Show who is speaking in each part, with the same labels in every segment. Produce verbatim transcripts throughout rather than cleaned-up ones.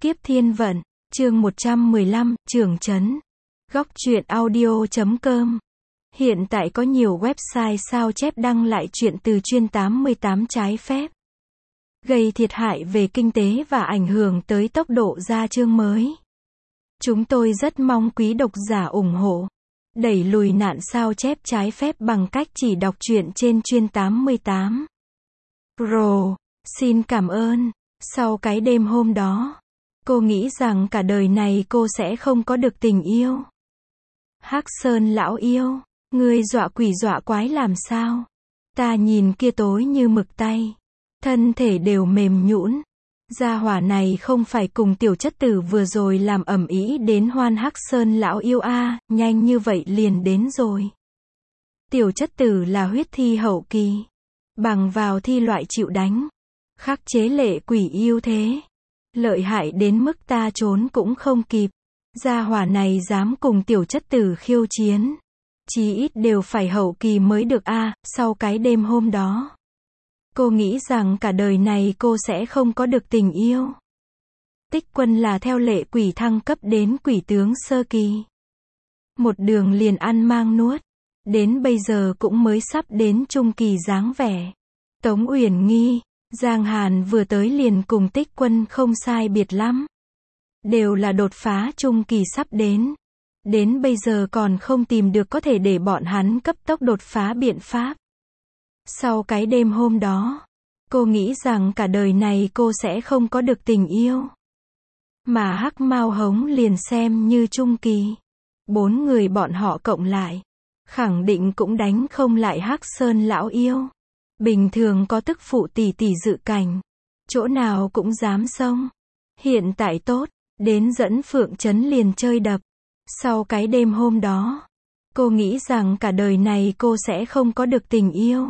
Speaker 1: Kiếp Thiên Vận, chương một trăm mười lăm, Trưởng Trấn. Góc truyện audio chấm com. Hiện tại có nhiều website sao chép đăng lại truyện từ chuyên tám mươi tám trái phép, gây thiệt hại về kinh tế và ảnh hưởng tới tốc độ ra chương mới. Chúng tôi rất mong quý độc giả ủng hộ, đẩy lùi nạn sao chép trái phép bằng cách chỉ đọc truyện trên chuyên tám mươi tám. Pro, xin cảm ơn. Sau cái đêm hôm đó, cô nghĩ rằng cả đời này cô sẽ không có được tình yêu. Hắc Sơn lão yêu, ngươi dọa quỷ dọa quái làm sao? Ta nhìn kia tối như mực tay, thân thể đều mềm nhũn. Gia hỏa này không phải cùng tiểu chất tử vừa rồi làm ầm ĩ đến hoan Hắc Sơn lão yêu a, à, nhanh như vậy liền đến rồi. Tiểu chất tử là huyết thi hậu kỳ, bằng vào thi loại chịu đánh, khắc chế lệ quỷ yêu thế, lợi hại đến mức ta trốn cũng không kịp. Gia hỏa này dám cùng tiểu chất tử khiêu chiến, chí ít đều phải hậu kỳ mới được a. À, sau cái đêm hôm đó, cô nghĩ rằng cả đời này cô sẽ không có được tình yêu. Tích Quân là theo lệ quỷ thăng cấp đến quỷ tướng sơ kỳ, một đường liền ăn mang nuốt, đến bây giờ cũng mới sắp đến trung kỳ dáng vẻ. Tống Uyển Nghi, Giang Hàn vừa tới liền cùng Tích Quân không sai biệt lắm, đều là đột phá trung kỳ sắp đến. Đến bây giờ còn không tìm được có thể để bọn hắn cấp tốc đột phá biện pháp. Sau cái đêm hôm đó, cô nghĩ rằng cả đời này cô sẽ không có được tình yêu. Mà Hắc Mao Hống liền xem như trung kỳ, bốn người bọn họ cộng lại, khẳng định cũng đánh không lại Hắc Sơn lão yêu. Bình thường có tức phụ tỷ tỷ dự cảnh, chỗ nào cũng dám xông. Hiện tại tốt, đến dẫn Phượng Trấn liền chơi đập. Sau cái đêm hôm đó, cô nghĩ rằng cả đời này cô sẽ không có được tình yêu.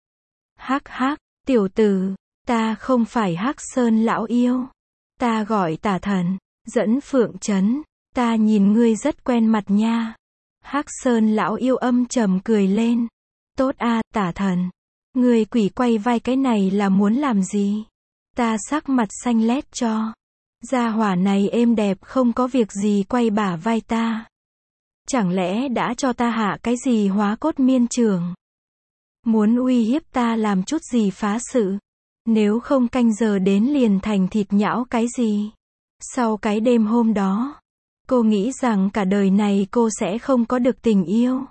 Speaker 1: Hắc hắc, tiểu tử, ta không phải Hắc Sơn lão yêu, ta gọi Tả Thần. Dẫn Phượng Trấn, ta nhìn ngươi rất quen mặt nha. Hắc Sơn lão yêu âm trầm cười lên. Tốt a, Tả Thần, ngươi quỷ quay vai cái này là muốn làm gì? Ta sắc mặt xanh lét cho. Gia hỏa này êm đẹp không có việc gì quay bả vai ta. Chẳng lẽ đã cho ta hạ cái gì hóa cốt miên trường? Muốn uy hiếp ta làm chút gì phá sự? Nếu không canh giờ đến liền thành thịt nhão cái gì? Sau cái đêm hôm đó, cô nghĩ rằng cả đời này cô sẽ không có được tình yêu.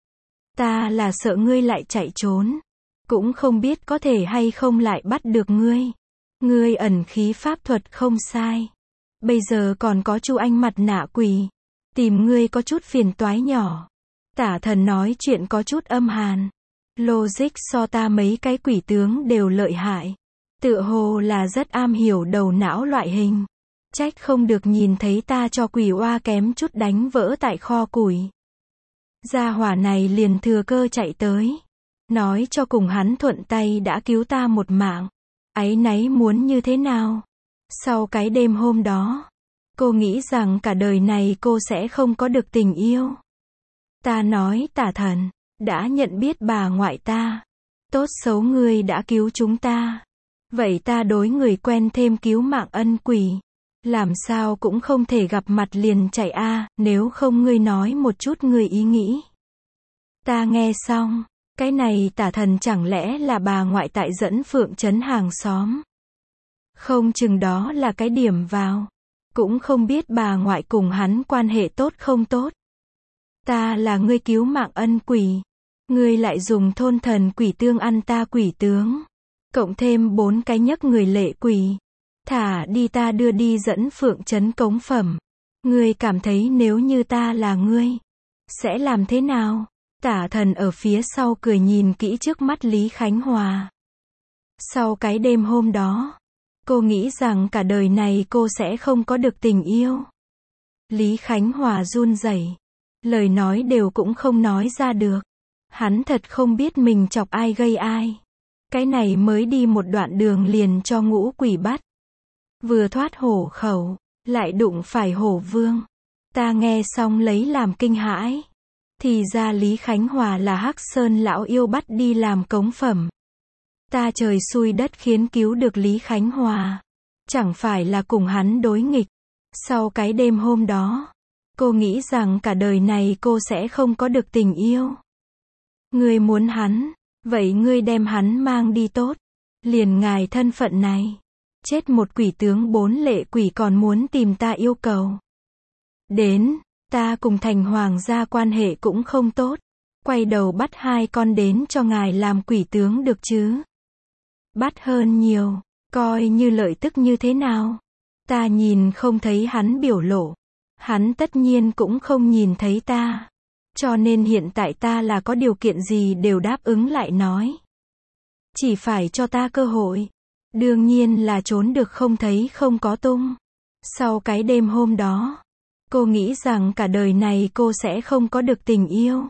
Speaker 1: Ta là sợ ngươi lại chạy trốn, cũng không biết có thể hay không lại bắt được ngươi. Ngươi ẩn khí pháp thuật không sai, bây giờ còn có Chu Anh mặt nạ quỷ, tìm ngươi có chút phiền toái nhỏ. Tả Thần nói chuyện có chút âm hàn. Logic so ta mấy cái quỷ tướng đều lợi hại, tựa hồ là rất am hiểu đầu não loại hình. Trách không được nhìn thấy ta cho quỷ oa kém chút đánh vỡ tại kho củi. Gia hỏa này liền thừa cơ chạy tới, nói cho cùng hắn thuận tay đã cứu ta một mạng. Áy náy muốn như thế nào? Sau cái đêm hôm đó, cô nghĩ rằng cả đời này cô sẽ không có được tình yêu. Ta nói Tả Thần, đã nhận biết bà ngoại ta, tốt xấu ngươi đã cứu chúng ta, vậy ta đối người quen thêm cứu mạng ân quỷ, làm sao cũng không thể gặp mặt liền chạy a. À, nếu không ngươi nói một chút ngươi ý nghĩ. Ta nghe xong, cái này Tả Thần chẳng lẽ là bà ngoại tại dẫn Phượng Trấn hàng xóm? Không chừng đó là cái điểm vào, cũng không biết bà ngoại cùng hắn quan hệ tốt không tốt. Ta là ngươi cứu mạng ân quỷ, ngươi lại dùng thôn thần quỷ tương ăn ta quỷ tướng, cộng thêm bốn cái nhấc người lệ quỷ, thả đi ta đưa đi dẫn Phượng Trấn cống phẩm. Ngươi cảm thấy nếu như ta là ngươi, sẽ làm thế nào? Tả Thần ở phía sau cười nhìn kỹ trước mắt Lý Khánh Hòa. Sau cái đêm hôm đó, cô nghĩ rằng cả đời này cô sẽ không có được tình yêu. Lý Khánh Hòa run rẩy, lời nói đều cũng không nói ra được. Hắn thật không biết mình chọc ai gây ai. Cái này mới đi một đoạn đường liền cho ngũ quỷ bắt. Vừa thoát hổ khẩu, lại đụng phải hổ vương. Ta nghe xong lấy làm kinh hãi. Thì ra Lý Khánh Hòa là Hắc Sơn lão yêu bắt đi làm cống phẩm. Ta trời xui đất khiến cứu được Lý Khánh Hòa. Chẳng phải là cùng hắn đối nghịch. Sau cái đêm hôm đó, cô nghĩ rằng cả đời này cô sẽ không có được tình yêu. Ngươi muốn hắn, vậy ngươi đem hắn mang đi tốt. Liền ngài thân phận này. Chết một quỷ tướng bốn lệ quỷ còn muốn tìm ta yêu cầu. Đến, ta cùng thành hoàng gia quan hệ cũng không tốt. Quay đầu bắt hai con đến cho ngài làm quỷ tướng được chứ. Bắt hơn nhiều, coi như lợi tức như thế nào. Ta nhìn không thấy hắn biểu lộ. Hắn tất nhiên cũng không nhìn thấy ta. Cho nên hiện tại ta là có điều kiện gì đều đáp ứng lại nói. Chỉ phải cho ta cơ hội. Đương nhiên là trốn được không thấy không có tung. Sau cái đêm hôm đó, cô nghĩ rằng cả đời này cô sẽ không có được tình yêu.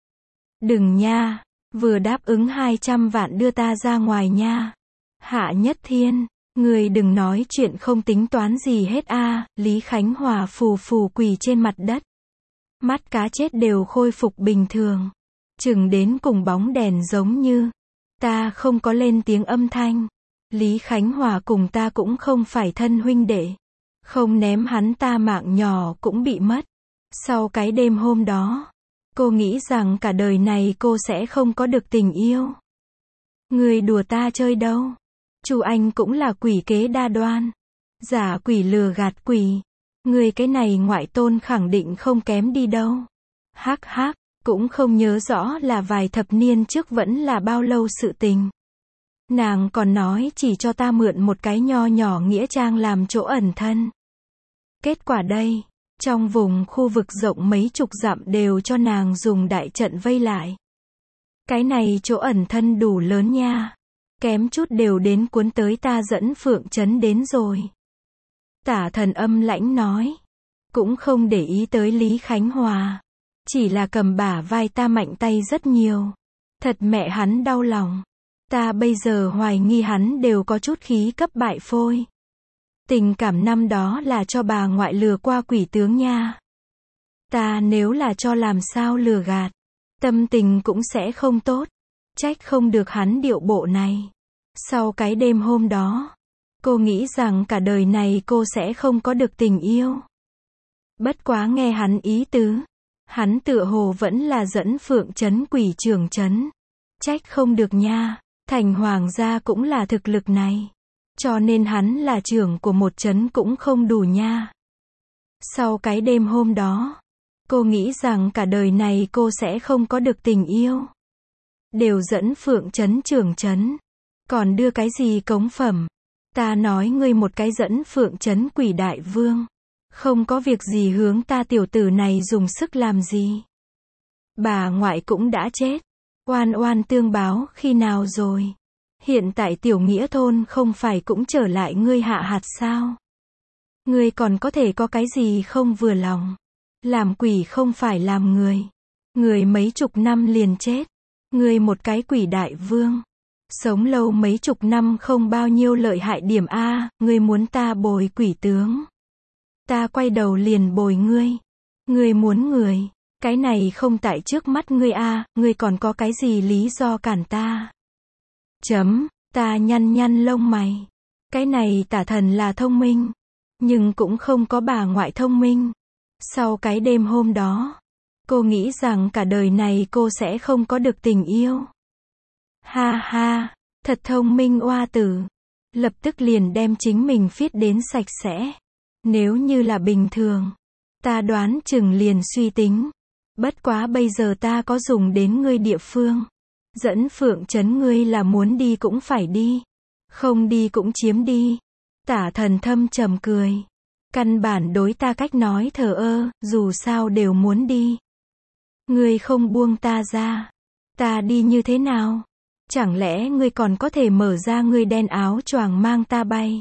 Speaker 1: Đừng nha, vừa đáp ứng hai trăm vạn đưa ta ra ngoài nha. Hạ Nhất Thiên, người đừng nói chuyện không tính toán gì hết a. Lý Khánh Hòa phù phù quỳ trên mặt đất. Mắt cá chết đều khôi phục bình thường. Chừng đến cùng bóng đèn giống như. Ta không có lên tiếng âm thanh. Lý Khánh Hòa cùng ta cũng không phải thân huynh đệ. Không ném hắn ta mạng nhỏ cũng bị mất. Sau cái đêm hôm đó, cô nghĩ rằng cả đời này cô sẽ không có được tình yêu. Người đùa ta chơi đâu. Chu Anh cũng là quỷ kế đa đoan. Giả quỷ lừa gạt quỷ. Người cái này ngoại tôn khẳng định không kém đi đâu. Hắc hắc, cũng không nhớ rõ là vài thập niên trước vẫn là bao lâu sự tình. Nàng còn nói chỉ cho ta mượn một cái nho nhỏ nghĩa trang làm chỗ ẩn thân. Kết quả đây, trong vùng khu vực rộng mấy chục dặm đều cho nàng dùng đại trận vây lại. Cái này chỗ ẩn thân đủ lớn nha. Kém chút đều đến cuốn tới ta dẫn Phượng Trấn đến rồi. Tả Thần âm lãnh nói. Cũng không để ý tới Lý Khánh Hòa. Chỉ là cầm bả vai ta mạnh tay rất nhiều. Thật mẹ hắn đau lòng. Ta bây giờ hoài nghi hắn đều có chút khí cấp bại phôi. Tình cảm năm đó là cho bà ngoại lừa qua quỷ tướng nha. Ta nếu là cho làm sao lừa gạt. Tâm tình cũng sẽ không tốt. Trách không được hắn điệu bộ này. Sau cái đêm hôm đó, cô nghĩ rằng cả đời này cô sẽ không có được tình yêu. Bất quá nghe hắn ý tứ. Hắn tựa hồ vẫn là dẫn Phượng Trấn quỷ trưởng trấn. Trách không được nha. Thành hoàng gia cũng là thực lực này. Cho nên hắn là trưởng của một trấn cũng không đủ nha. Sau cái đêm hôm đó, cô nghĩ rằng cả đời này cô sẽ không có được tình yêu. Đều dẫn Phượng Trấn trưởng trấn. Còn đưa cái gì cống phẩm. Ta nói ngươi một cái dẫn Phượng Trấn quỷ đại vương. Không có việc gì hướng ta tiểu tử này dùng sức làm gì. Bà ngoại cũng đã chết. Oan oan tương báo khi nào rồi. Hiện tại tiểu nghĩa thôn không phải cũng trở lại ngươi hạ hạt sao. Ngươi còn có thể có cái gì không vừa lòng. Làm quỷ không phải làm người. Người mấy chục năm liền chết. Ngươi một cái quỷ đại vương. Sống lâu mấy chục năm không bao nhiêu lợi hại điểm a. Ngươi muốn ta bồi quỷ tướng. Ta quay đầu liền bồi ngươi. Ngươi muốn người. Cái này không tại trước mắt ngươi a. Ngươi còn có cái gì lý do cản ta. Chấm. Ta nhăn nhăn lông mày. Cái này Tả Thần là thông minh. Nhưng cũng không có bà ngoại thông minh. Sau cái đêm hôm đó, cô nghĩ rằng cả đời này cô sẽ không có được tình yêu. Ha ha, thật thông minh oa tử. Lập tức liền đem chính mình viết đến sạch sẽ. Nếu như là bình thường, ta đoán chừng liền suy tính. Bất quá bây giờ ta có dùng đến ngươi địa phương. Dẫn Phượng Trấn ngươi là muốn đi cũng phải đi. Không đi cũng chiếm đi. Tả Thần thâm trầm cười. Căn bản đối ta cách nói thờ ơ, dù sao đều muốn đi. Ngươi không buông ta ra. Ta đi như thế nào? Chẳng lẽ ngươi còn có thể mở ra ngươi đen áo choàng mang ta bay?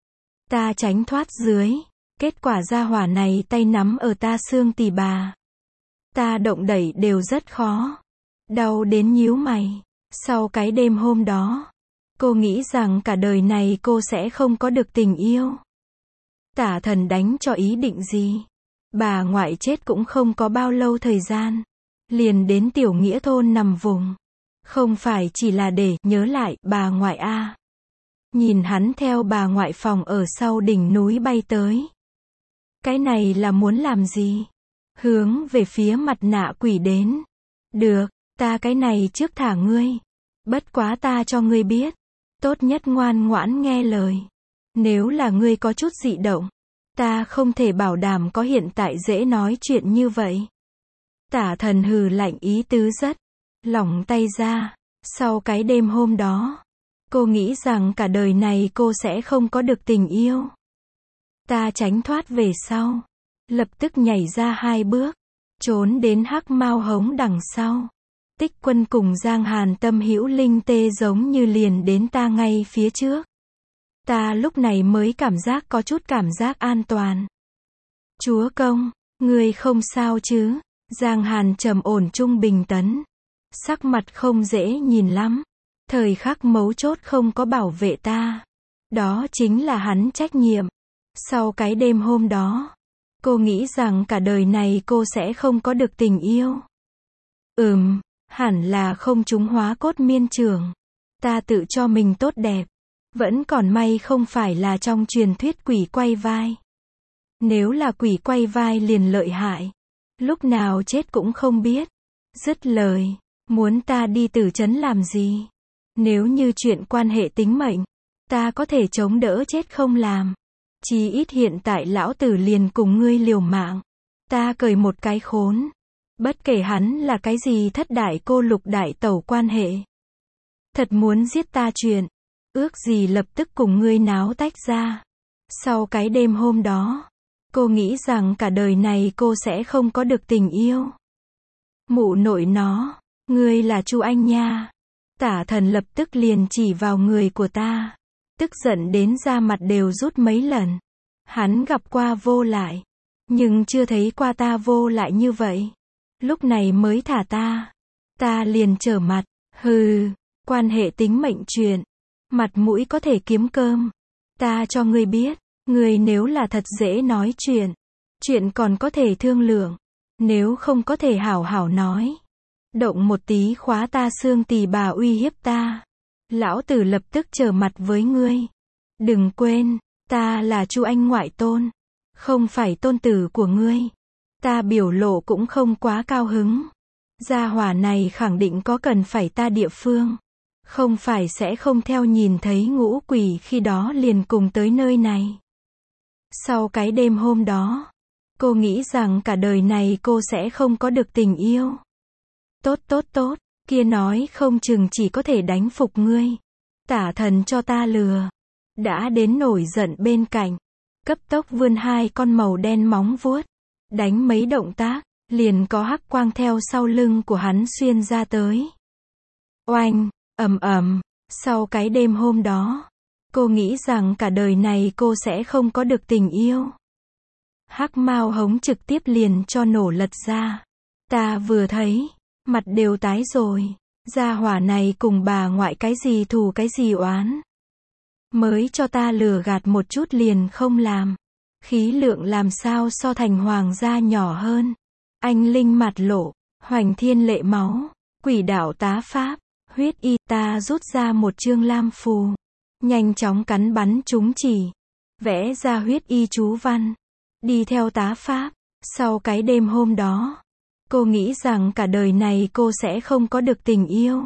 Speaker 1: Ta tránh thoát dưới. Kết quả gia hỏa này tay nắm ở ta xương tỳ bà. Ta động đẩy đều rất khó. Đau đến nhíu mày. Sau cái đêm hôm đó, cô nghĩ rằng cả đời này cô sẽ không có được tình yêu. Tả Thần đánh cho ý định gì? Bà ngoại chết cũng không có bao lâu thời gian. Liền đến tiểu nghĩa thôn nằm vùng. Không phải chỉ là để nhớ lại bà ngoại a. nhìn hắn theo bà ngoại phòng ở sau đỉnh núi bay tới. Cái này là muốn làm gì? Hướng về phía mặt nạ quỷ đến. Được, ta cái này trước thả ngươi. Bất quá ta cho ngươi biết. Tốt nhất ngoan ngoãn nghe lời. Nếu là ngươi có chút dị động, ta không thể bảo đảm có hiện tại dễ nói chuyện như vậy. Tả thần hừ lạnh ý tứ rất. Lỏng tay ra. Sau cái đêm hôm đó, cô nghĩ rằng cả đời này cô sẽ không có được tình yêu. Ta tránh thoát về sau. Lập tức nhảy ra hai bước. Trốn đến Hắc Mao Hống đằng sau. Tích Quân cùng Giang Hàn tâm hữu linh tê giống như liền đến ta ngay phía trước. Ta lúc này mới cảm giác có chút cảm giác an toàn. Chúa công, ngươi không sao chứ? Giang Hàn trầm ổn trung bình tấn. Sắc mặt không dễ nhìn lắm. Thời khắc mấu chốt không có bảo vệ ta. Đó chính là hắn trách nhiệm. Sau cái đêm hôm đó, cô nghĩ rằng cả đời này cô sẽ không có được tình yêu. Ừm, hẳn là không trúng hóa cốt miên trường. Ta tự cho mình tốt đẹp. Vẫn còn may không phải là trong truyền thuyết quỷ quay vai. Nếu là quỷ quay vai liền lợi hại. Lúc nào chết cũng không biết. Dứt lời, muốn ta đi tử trấn làm gì? Nếu như chuyện quan hệ tính mệnh, ta có thể chống đỡ chết không làm. Chí ít hiện tại lão tử liền cùng ngươi liều mạng. Ta cười một cái khốn. Bất kể hắn là cái gì thất đại cô lục đại tẩu quan hệ. Thật muốn giết ta chuyện. Ước gì lập tức cùng ngươi náo tách ra. Sau cái đêm hôm đó, cô nghĩ rằng cả đời này cô sẽ không có được tình yêu. Mụ nội nó, ngươi là Chu Anh nha. Tả thần lập tức liền chỉ vào người của ta. Tức giận đến da mặt đều rút mấy lần. Hắn gặp qua vô lại. Nhưng chưa thấy qua ta vô lại như vậy. Lúc này mới thả ta. Ta liền trở mặt. Hừ, quan hệ tính mệnh chuyện. Mặt mũi có thể kiếm cơm. Ta cho ngươi biết. Ngươi nếu là thật dễ nói chuyện. Chuyện còn có thể thương lượng. Nếu không có thể hảo hảo nói. Động một tí khóa ta xương tỳ bà uy hiếp ta. Lão tử lập tức trở mặt với ngươi. Đừng quên, ta là Chu Anh ngoại tôn. Không phải tôn tử của ngươi. Ta biểu lộ cũng không quá cao hứng. Gia hỏa này khẳng định có cần phải ta địa phương. Không phải sẽ không theo nhìn thấy ngũ quỷ khi đó liền cùng tới nơi này. Sau cái đêm hôm đó, cô nghĩ rằng cả đời này cô sẽ không có được tình yêu. Tốt tốt tốt, kia nói không chừng chỉ có thể đánh phục ngươi. Tả thần cho ta lừa. Đã đến nổi giận bên cạnh. Cấp tốc vươn hai con màu đen móng vuốt. Đánh mấy động tác, liền có hắc quang theo sau lưng của hắn xuyên ra tới. Oanh, ầm ầm, sau cái đêm hôm đó, cô nghĩ rằng cả đời này cô sẽ không có được tình yêu. Hắc Mao Hống trực tiếp liền cho nổ lật ra. Ta vừa thấy, mặt đều tái rồi. Gia hỏa này cùng bà ngoại cái gì thù cái gì oán. Mới cho ta lừa gạt một chút liền không làm. Khí lượng làm sao so thành hoàng gia nhỏ hơn. Anh linh mặt lộ, hoành thiên lệ máu, quỷ đạo tá pháp, huyết y. Ta rút ra một chương lam phù. Nhanh chóng cắn bắn chúng chỉ. Vẽ ra huyết y chú văn. Đi theo tá pháp. Sau cái đêm hôm đó, cô nghĩ rằng cả đời này cô sẽ không có được tình yêu.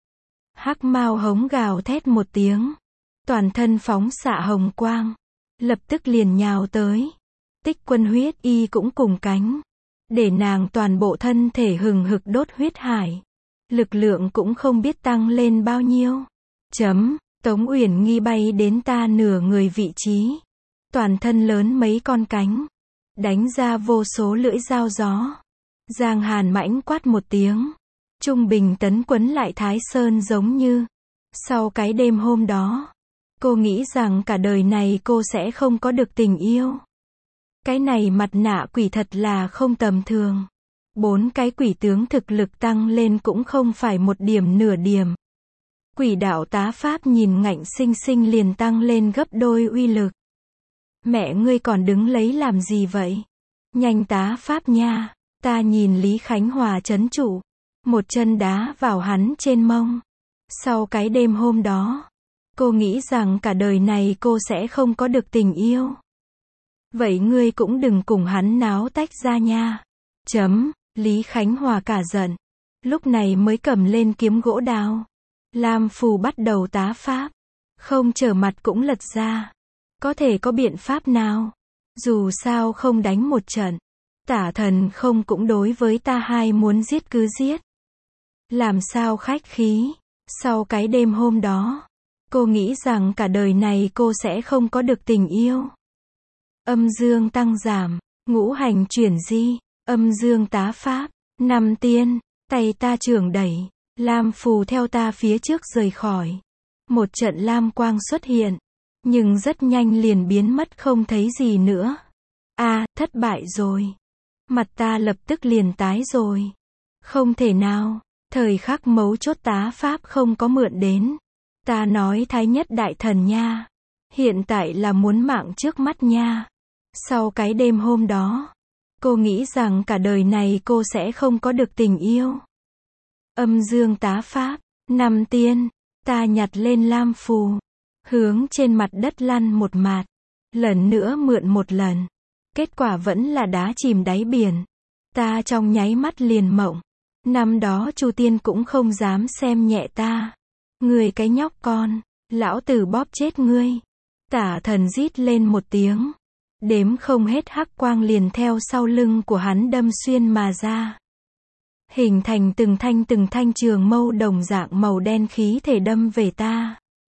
Speaker 1: Hắc Mao Hống gào thét một tiếng. Toàn thân phóng xạ hồng quang. Lập tức liền nhào tới. Tích Quân huyết y cũng cùng cánh. Để nàng toàn bộ thân thể hừng hực đốt huyết hải. Lực lượng cũng không biết tăng lên bao nhiêu. Chấm, Tống Uyển Nghi bay đến ta nửa người vị trí. Toàn thân lớn mấy con cánh. Đánh ra vô số lưỡi dao gió. Giang Hàn mãnh quát một tiếng. Trung bình tấn quấn lại Thái Sơn giống như. Sau cái đêm hôm đó, cô nghĩ rằng cả đời này cô sẽ không có được tình yêu. Cái này mặt nạ quỷ thật là không tầm thường. Bốn cái quỷ tướng thực lực tăng lên cũng không phải một điểm nửa điểm. Quỷ đạo tá pháp nhìn ngạnh sinh sinh liền tăng lên gấp đôi uy lực. Mẹ ngươi còn đứng lấy làm gì vậy? Nhanh tá pháp nha. Ta nhìn Lý Khánh Hòa trấn trụ. Một chân đá vào hắn trên mông. Sau cái đêm hôm đó, Cô nghĩ rằng cả đời này cô sẽ không có được tình yêu. Vậy ngươi cũng đừng cùng hắn náo tách ra nha. Chấm, Lý Khánh Hòa cả giận. Lúc này mới cầm lên kiếm gỗ đao. Lam Phù bắt đầu tá pháp. Không trở mặt cũng lật ra. Có thể có biện pháp nào? Dù sao không đánh một trận. Tả thần không cũng đối với ta hai muốn giết cứ giết. Làm sao khách khí. Sau cái đêm hôm đó, cô nghĩ rằng cả đời này cô sẽ không có được tình yêu. Âm dương tăng giảm, ngũ hành chuyển di, âm dương tá pháp, năm tiên, tay ta trưởng đẩy, lam phù theo ta phía trước rời khỏi. Một trận lam quang xuất hiện, nhưng rất nhanh liền biến mất không thấy gì nữa. A, à, thất bại rồi. Mặt ta lập tức liền tái rồi. Không thể nào, thời khắc mấu chốt tá pháp không có mượn đến. Ta nói thái nhất đại thần nha. Hiện tại là muốn mạng trước mắt nha. Sau cái đêm hôm đó, cô nghĩ rằng cả đời này cô sẽ không có được tình yêu. Âm dương tá pháp, năm tiên, ta nhặt lên lam phù, hướng trên mặt đất lăn một mạt, lần nữa mượn một lần. Kết quả vẫn là đá chìm đáy biển. Ta trong nháy mắt liền mộng. Năm đó Chu Tiên cũng không dám xem nhẹ ta. Ngươi cái nhóc con, lão tử bóp chết ngươi. Tả thần rít lên một tiếng. Đếm không hết hắc quang liền theo sau lưng của hắn đâm xuyên mà ra. Hình thành từng thanh từng thanh trường mâu đồng dạng màu đen khí thể đâm về ta.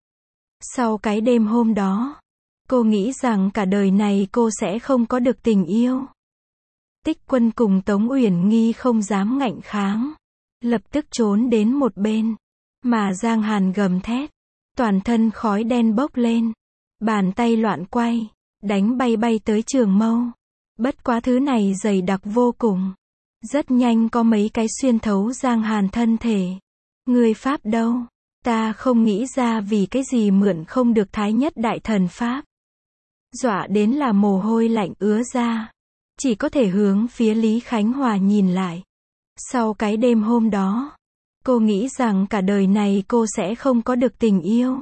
Speaker 1: Sau cái đêm hôm đó, cô nghĩ rằng cả đời này cô sẽ không có được tình yêu. Tích Quân cùng Tống Uyển Nghi không dám ngạnh kháng. Lập tức trốn đến một bên. Mà Giang Hàn gầm thét. Toàn thân khói đen bốc lên. Bàn tay loạn quay. Đánh bay bay tới trường mâu. Bất quá thứ này dày đặc vô cùng. Rất nhanh có mấy cái xuyên thấu Giang Hàn thân thể. Người Pháp đâu? Ta không nghĩ ra vì cái gì mượn không được thái nhất đại thần Pháp. Dọa đến là mồ hôi lạnh ứa ra. Chỉ có thể hướng phía Lý Khánh Hòa nhìn lại. Sau cái đêm hôm đó, cô nghĩ rằng cả đời này cô sẽ không có được tình yêu.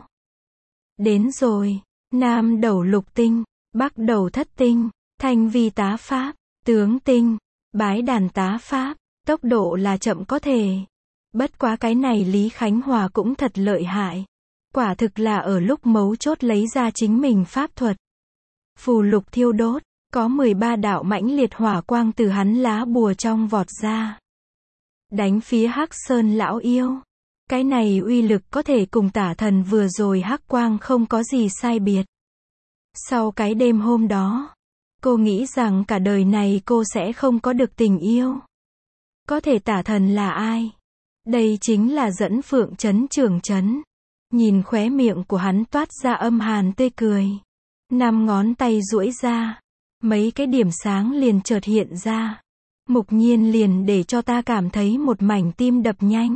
Speaker 1: Đến rồi, nam đầu lục tinh, bắc đầu thất tinh, thanh vi tá pháp, tướng tinh, bái đàn tá pháp, tốc độ là chậm có thể. Bất quá cái này Lý Khánh Hòa cũng thật lợi hại. Quả thực là ở lúc mấu chốt lấy ra chính mình pháp thuật. Phù lục thiêu đốt, có mười ba đạo mãnh liệt hỏa quang từ hắn lá bùa trong vọt ra. Đánh phía Hắc Sơn lão yêu. Cái này uy lực có thể cùng tả thần vừa rồi hắc quang không có gì sai biệt. Sau cái đêm hôm đó, cô nghĩ rằng cả đời này cô sẽ không có được tình yêu. Có thể tả thần là ai? Đây chính là Dẫn Phượng Trấn trưởng trấn. Nhìn khóe miệng của hắn toát ra âm hàn tươi cười. Năm ngón tay duỗi ra. Mấy cái điểm sáng liền chợt hiện ra. Mục Nhiên liền để cho ta cảm thấy một mảnh tim đập nhanh.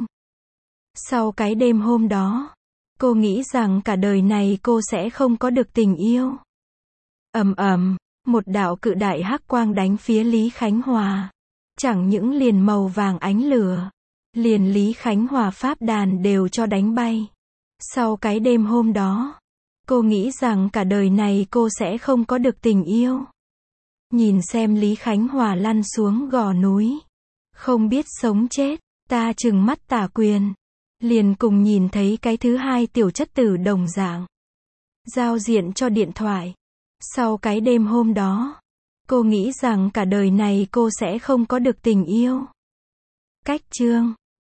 Speaker 1: Sau cái đêm hôm đó, cô nghĩ rằng cả đời này cô sẽ không có được tình yêu. Ầm ầm, một đạo cự đại hắc quang đánh phía Lý Khánh Hòa. Chẳng những liền màu vàng ánh lửa, liền Lý Khánh Hòa pháp đàn đều cho đánh bay. Sau cái đêm hôm đó, cô nghĩ rằng cả đời này cô sẽ không có được tình yêu. Nhìn xem Lý Khánh Hòa lăn xuống gò núi. Không biết sống chết, ta trừng mắt tả quyền. Liền cùng nhìn thấy cái thứ hai tiểu chất tử đồng dạng. Giao diện cho điện thoại. Sau cái đêm hôm đó, cô nghĩ rằng cả đời này cô sẽ không có được tình yêu. Cách chương